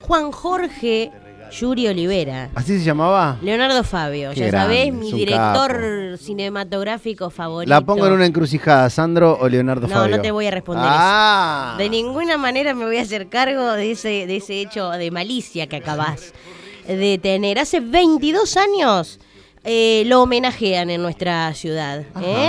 Juan Jorge Yuri Olivera. ¿Así se llamaba? Leonardo Fabio, Qué ya grande, sabés, es mi un director capo. cinematográfico favorito. La pongo en una encrucijada, Sandro o Leonardo Fabio. No te voy a responder Ah. eso. De ninguna manera me voy a hacer cargo de ese hecho de malicia que acabás de tener. Hace 22 años lo homenajean en nuestra ciudad.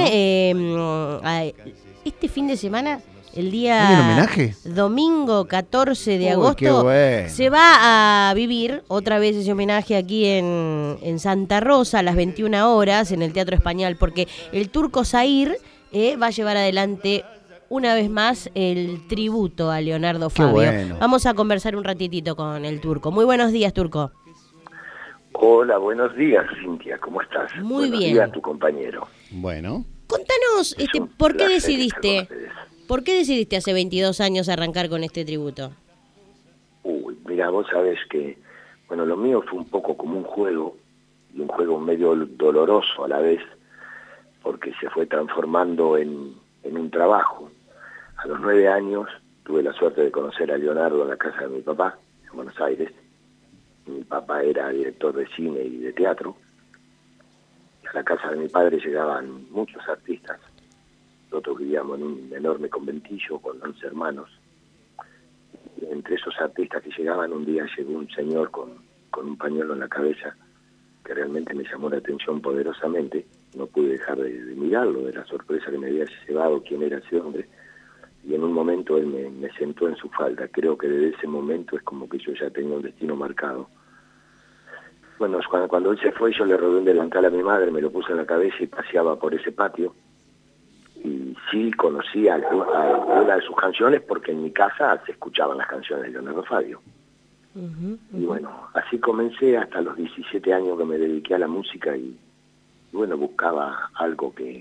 Este fin de semana, el ¿Hay un día homenaje? domingo 14 de Uy, agosto, qué bueno. se va a vivir otra vez ese homenaje aquí en Santa Rosa a las 21 horas en el Teatro Español, porque el Turco Zahir va a llevar adelante una vez más el tributo a Leonardo Qué Fabio. bueno. Vamos a conversar un ratitito con el Turco. Muy buenos días, Turco. Hola, buenos días, Cintia, ¿cómo estás? Muy buenos bien. días a tu compañero. Bueno. Contanos, Es un ¿por qué placer decidiste? estar con ustedes. ¿Por qué decidiste hace 22 años arrancar con este tributo? Mira, vos sabés que, bueno, lo mío fue un poco como un juego, y un juego medio doloroso a la vez, porque se fue transformando en un trabajo. A los 9 años tuve la suerte de conocer a Leonardo en la casa de mi papá, en Buenos Aires. Mi papá era director de cine y de teatro. A la casa de mi padre llegaban muchos artistas. Nosotros vivíamos en un enorme conventillo con 11 hermanos. Y entre esos artistas que llegaban, un día llegó un señor con un pañuelo en la cabeza que realmente me llamó la atención poderosamente. No pude dejar de mirarlo, de la sorpresa que me había llevado quién era ese hombre. Y en un momento él me sentó en su falda. Creo que desde ese momento es como que yo ya tenía un destino marcado. Bueno, cuando él se fue, yo le robé un delantal a mi madre, me lo puse en la cabeza y paseaba por ese patio. Y sí conocía alguna de sus canciones porque en mi casa se escuchaban las canciones de Leonardo Fabio. Y bueno, así comencé hasta los 17 años que me dediqué a la música y bueno, buscaba algo que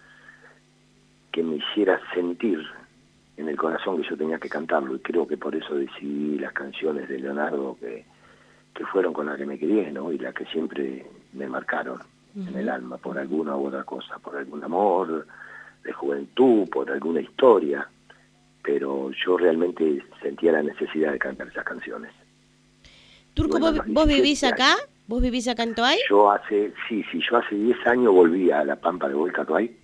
me hiciera sentir en el corazón que yo tenía que cantarlo, y creo que por eso decidí las canciones de Leonardo que fueron con las que me crié, ¿no? Y las que siempre me marcaron en el alma, por alguna u otra cosa, por algún amor de juventud, por alguna historia, pero yo realmente sentía la necesidad de cantar esas canciones. Turco, Bueno, ¿vos vivís 17 acá? años. ¿Vos vivís acá en Toay? Yo hace 10 años volví a La Pampa de Volcatoay.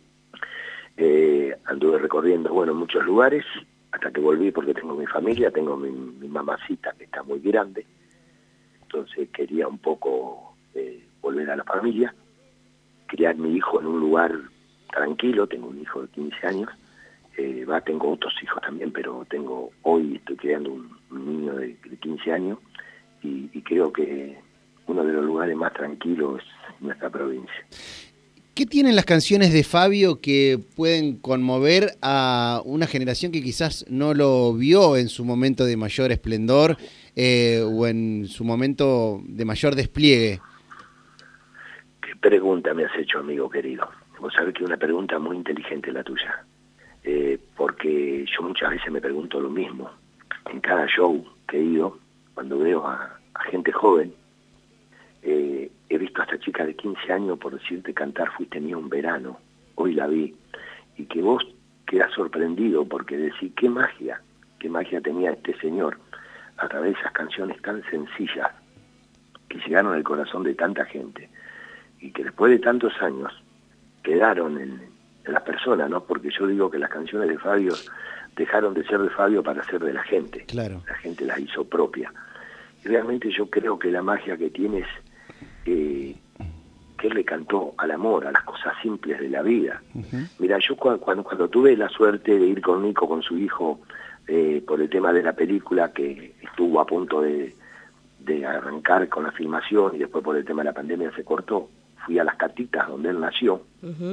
Anduve recorriendo, bueno, muchos lugares, hasta que volví porque tengo mi familia, tengo mi mamacita que está muy grande, entonces quería un poco volver a la familia, criar mi hijo en un lugar tranquilo. Tengo un hijo de 15 años, tengo otros hijos también, pero hoy estoy criando un niño de 15 años, y creo que uno de los lugares más tranquilos es nuestra provincia. ¿Qué tienen las canciones de Fabio que pueden conmover a una generación que quizás no lo vio en su momento de mayor esplendor o en su momento de mayor despliegue? ¿Qué pregunta me has hecho, amigo querido? Vos sabés que es una pregunta muy inteligente la tuya, porque yo muchas veces me pregunto lo mismo. En cada show que he ido, cuando veo a gente joven, he visto a esta chica de 15 años, por decirte, cantar Fuiste mía un verano, hoy la vi, y que vos quedás sorprendido porque decís, qué magia tenía este señor a través de esas canciones tan sencillas que llegaron al corazón de tanta gente y que después de tantos años quedaron en las personas, ¿no? Porque yo digo que las canciones de Fabio dejaron de ser de Fabio para ser de la gente. Claro. La gente las hizo propia. Y realmente yo creo que la magia que tiene es que él le cantó al amor, a las cosas simples de la vida. Mira, yo cuando tuve la suerte de ir con Nico, con su hijo, por el tema de la película que estuvo a punto de arrancar con la filmación y después por el tema de la pandemia se cortó, fui a las Catitas donde él nació.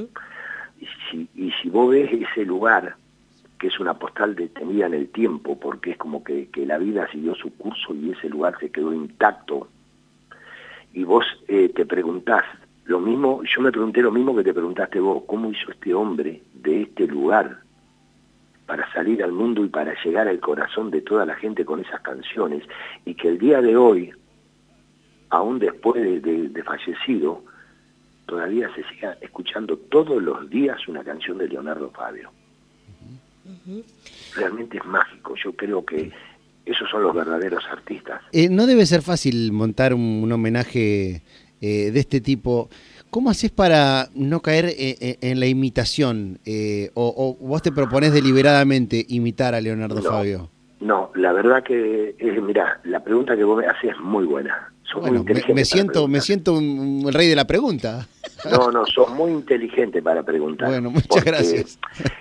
Y si vos ves ese lugar, que es una postal detenida en el tiempo, porque es como que la vida siguió su curso y ese lugar se quedó intacto, y vos te preguntás lo mismo, yo me pregunté lo mismo que te preguntaste vos, ¿cómo hizo este hombre de este lugar para salir al mundo y para llegar al corazón de toda la gente con esas canciones? Y que el día de hoy, aún después de fallecido, todavía se siga escuchando todos los días una canción de Leonardo Fabio. Realmente es mágico. Yo creo que Esos son los verdaderos artistas. No debe ser fácil montar un homenaje de este tipo. ¿Cómo haces para no caer en la imitación? O vos te proponés deliberadamente imitar a Leonardo Fabio? No, la verdad que, mirá, la pregunta que vos me haces es muy buena. Sos muy inteligente. Me siento el rey de la pregunta. No, sos muy inteligente para preguntar. Bueno, muchas gracias.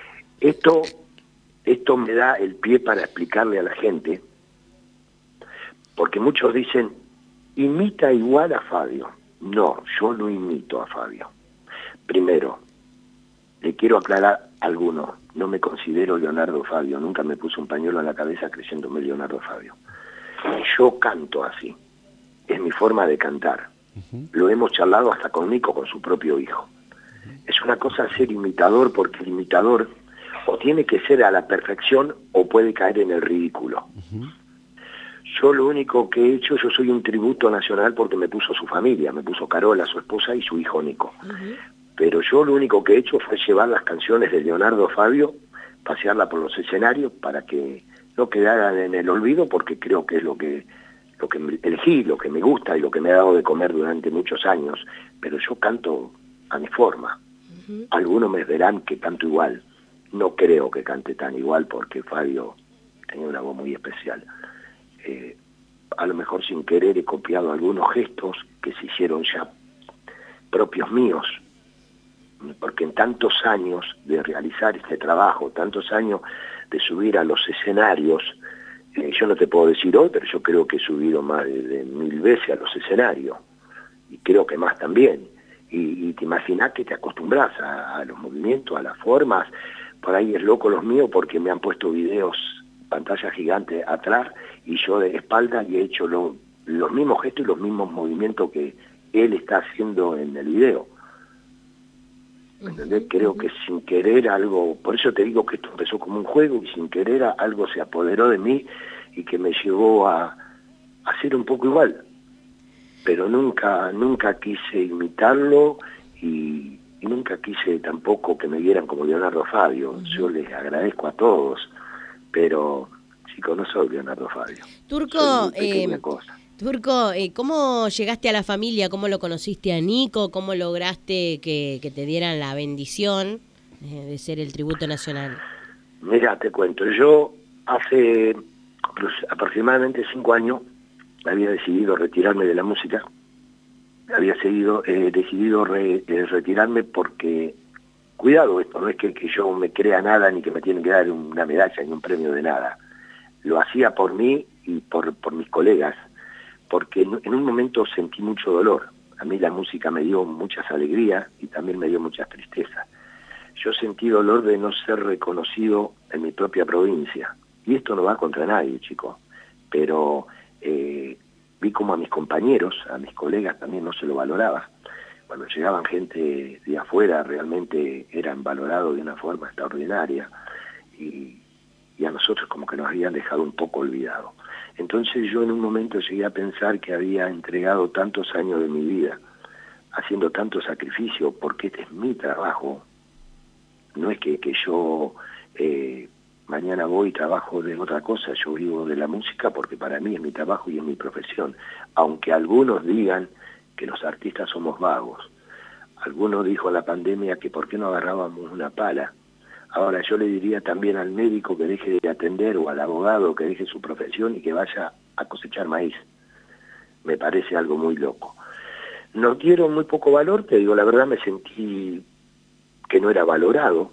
Esto me da el pie para explicarle a la gente, porque muchos dicen, imita igual a Fabio. No, yo no imito a Fabio. Primero, le quiero aclarar a alguno, no me considero Leonardo Fabio, nunca me puse un pañuelo en la cabeza creyéndome Leonardo Fabio. Yo canto así, es mi forma de cantar. Lo hemos charlado hasta con Nico, con su propio hijo. Es una cosa ser imitador, porque el imitador o tiene que ser a la perfección o puede caer en el ridículo. Yo lo único que he hecho, yo soy un tributo nacional porque me puso su familia, me puso Carola, su esposa, y su hijo Nico. Pero yo lo único que he hecho fue llevar las canciones de Leonardo Fabio, pasearla por los escenarios para que no quedaran en el olvido, porque creo que es lo que elegí, lo que me gusta y lo que me ha dado de comer durante muchos años. Pero yo canto a mi forma. Algunos me verán que canto igual. No creo que cante tan igual porque Fabio tenía una voz muy especial. A lo mejor sin querer he copiado algunos gestos que se hicieron ya propios míos, porque en tantos años de realizar este trabajo, tantos años de subir a los escenarios, yo no te puedo decir hoy, pero yo creo que he subido más de 1000 veces a los escenarios, y creo que más también, y te imaginas que te acostumbras a los movimientos, a las formas. Por ahí es loco los míos porque me han puesto videos, pantalla gigante atrás, y yo de espalda y he hecho los mismos gestos y los mismos movimientos que él está haciendo en el video. ¿Entendés? Creo que sin querer algo, por eso te digo que esto empezó como un juego y sin querer algo se apoderó de mí y que me llevó a ser un poco igual. Pero nunca quise imitarlo y nunca quise tampoco que me vieran como Leonardo Fabio. Yo les agradezco a todos, pero chicos, no soy Leonardo Fabio. Turco, ¿cómo llegaste a la familia? ¿Cómo lo conociste a Nico? ¿Cómo lograste que te dieran la bendición de ser el tributo nacional? Mira, te cuento, yo hace aproximadamente 5 años había decidido retirarme de la música. Había decidido retirarme porque, cuidado, esto no es que yo me crea nada ni que me tienen que dar una medalla ni un premio de nada. Lo hacía por mí y por mis colegas, porque en un momento sentí mucho dolor. A mí la música me dio muchas alegrías y también me dio muchas tristezas. Yo sentí dolor de no ser reconocido en mi propia provincia. Y esto no va contra nadie, chicos. Pero vi como a mis compañeros, a mis colegas también no se lo valoraba. Cuando llegaban gente de afuera realmente eran valorados de una forma extraordinaria. Y a nosotros como que nos habían dejado un poco olvidados. Entonces yo en un momento llegué a pensar que había entregado tantos años de mi vida, haciendo tanto sacrificio, porque este es mi trabajo. No es que yo mañana voy y trabajo de otra cosa, yo vivo de la música porque para mí es mi trabajo y es mi profesión. Aunque algunos digan que los artistas somos vagos. Algunos dijo en la pandemia que por qué no agarrábamos una pala. Ahora yo le diría también al médico que deje de atender o al abogado que deje su profesión y que vaya a cosechar maíz. Me parece algo muy loco. Nos dieron muy poco valor, te digo la verdad, me sentí que no era valorado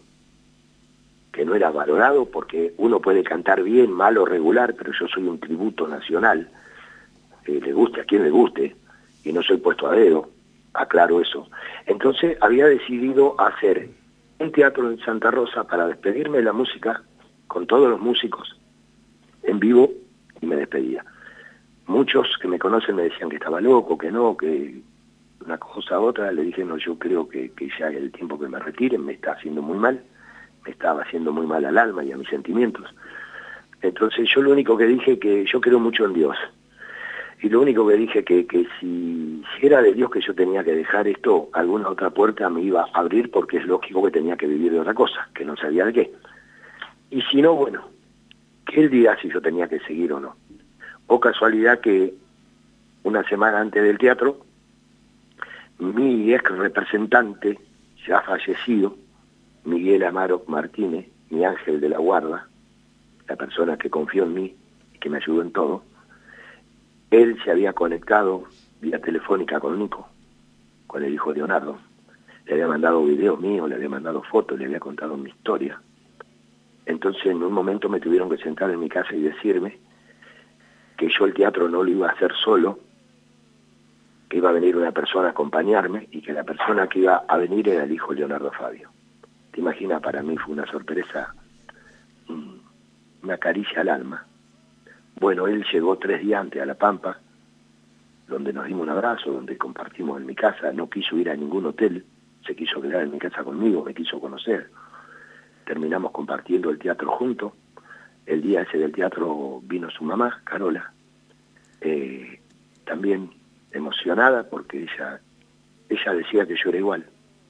porque uno puede cantar bien, mal o regular, pero yo soy un tributo nacional, le guste a quien le guste, y no soy puesto a dedo, aclaro eso. Entonces había decidido hacer un teatro en Santa Rosa para despedirme de la música con todos los músicos en vivo y me despedía. Muchos que me conocen me decían que estaba loco, que no, que una cosa u otra. Le dije, no, yo creo que ya el tiempo que me retiren me está haciendo muy mal, me estaba haciendo muy mal al alma y a mis sentimientos. Entonces yo lo único que dije que yo creo mucho en Dios. Y lo único que dije que si era de Dios que yo tenía que dejar esto, alguna otra puerta me iba a abrir porque es lógico que tenía que vivir de otra cosa, que no sabía de qué. Y si no, bueno, que Él dirá si yo tenía que seguir o no. O casualidad que una semana antes del teatro, mi ex representante, ya fallecido, Miguel Amaro Martínez, mi ángel de la guarda, la persona que confió en mí y que me ayudó en todo, él se había conectado vía telefónica con Nico, con el hijo de Leonardo. Le había mandado videos míos, le había mandado fotos, le había contado mi historia. Entonces en un momento me tuvieron que sentar en mi casa y decirme que yo el teatro no lo iba a hacer solo, que iba a venir una persona a acompañarme y que la persona que iba a venir era el hijo de Leonardo Fabio. Te imaginas, para mí fue una sorpresa, una caricia al alma. Bueno, él llegó 3 días antes a La Pampa, donde nos dimos un abrazo, donde compartimos en mi casa, no quiso ir a ningún hotel, se quiso quedar en mi casa conmigo, me quiso conocer. Terminamos compartiendo el teatro juntos. El día ese del teatro vino su mamá, Carola, también emocionada porque ella decía que yo era igual.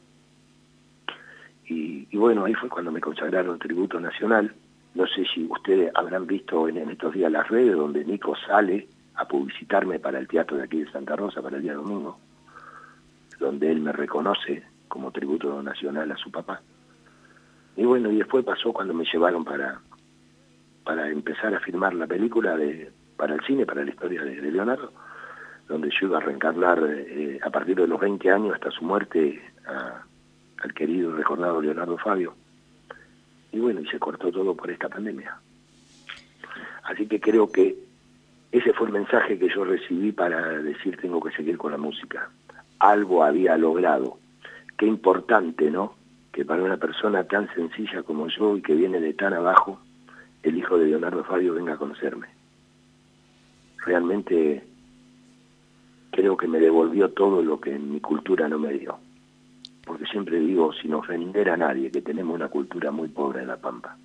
Y bueno, ahí fue cuando me consagraron tributo nacional. No sé si ustedes habrán visto en estos días las redes donde Nico sale a publicitarme para el teatro de aquí de Santa Rosa para el día domingo, donde él me reconoce como tributo nacional a su papá. Y bueno, y después pasó cuando me llevaron para empezar a filmar la película para el cine, para la historia de Leonardo, donde yo iba a reencarnar a partir de los 20 años hasta su muerte al querido y recordado Leonardo Fabio. Y bueno, y se cortó todo por esta pandemia. Así que creo que ese fue el mensaje que yo recibí para decir tengo que seguir con la música. Algo había logrado. Qué importante, ¿no? Que para una persona tan sencilla como yo y que viene de tan abajo, el hijo de Leonardo Fabio venga a conocerme. Realmente creo que me devolvió todo lo que mi cultura no me dio. Porque siempre digo, sin ofender a nadie, que tenemos una cultura muy pobre en La Pampa.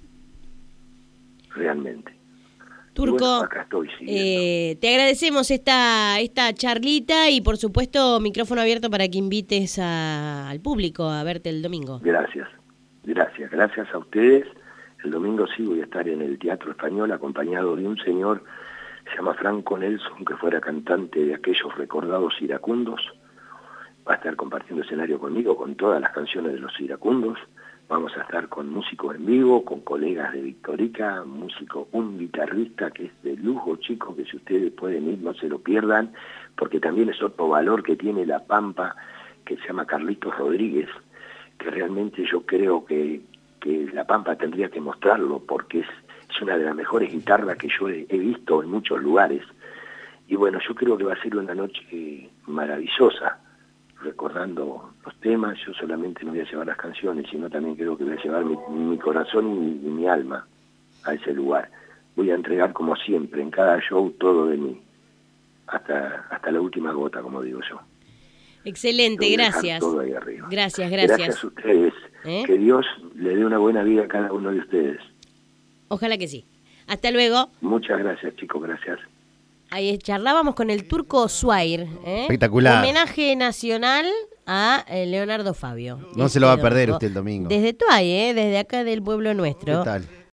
Realmente. Turco, bueno, acá estoy te agradecemos esta charlita y por supuesto micrófono abierto para que invites al público a verte el domingo. Gracias a ustedes. El domingo sí voy a estar en el Teatro Español acompañado de un señor, se llama Franco Nelson, que fuera cantante de aquellos recordados iracundos. Va a estar compartiendo escenario conmigo con todas las canciones de los iracundos. Vamos a estar con músicos en vivo, con colegas de Victorica, un guitarrista que es de lujo, chicos, que si ustedes pueden ir no se lo pierdan, porque también es otro valor que tiene La Pampa, que se llama Carlitos Rodríguez, que realmente yo creo que La Pampa tendría que mostrarlo, porque es una de las mejores guitarras que yo he visto en muchos lugares. Y bueno, yo creo que va a ser una noche maravillosa, recordando los temas. Yo solamente no voy a llevar las canciones, sino también creo que voy a llevar mi corazón y mi alma a ese lugar. Voy a entregar como siempre, en cada show, todo de mí, hasta la última gota, como digo yo. Excelente, gracias. Todo ahí arriba. Gracias. Gracias a ustedes. Que Dios le dé una buena vida a cada uno de ustedes. Ojalá que sí. Hasta luego. Muchas gracias, chicos, gracias. Ahí charlábamos con el Turco Swire. Espectacular. Homenaje nacional a Leonardo Fabio. No se lo va a perder usted el domingo. Desde Tuay, desde acá del pueblo nuestro. ¿Qué tal?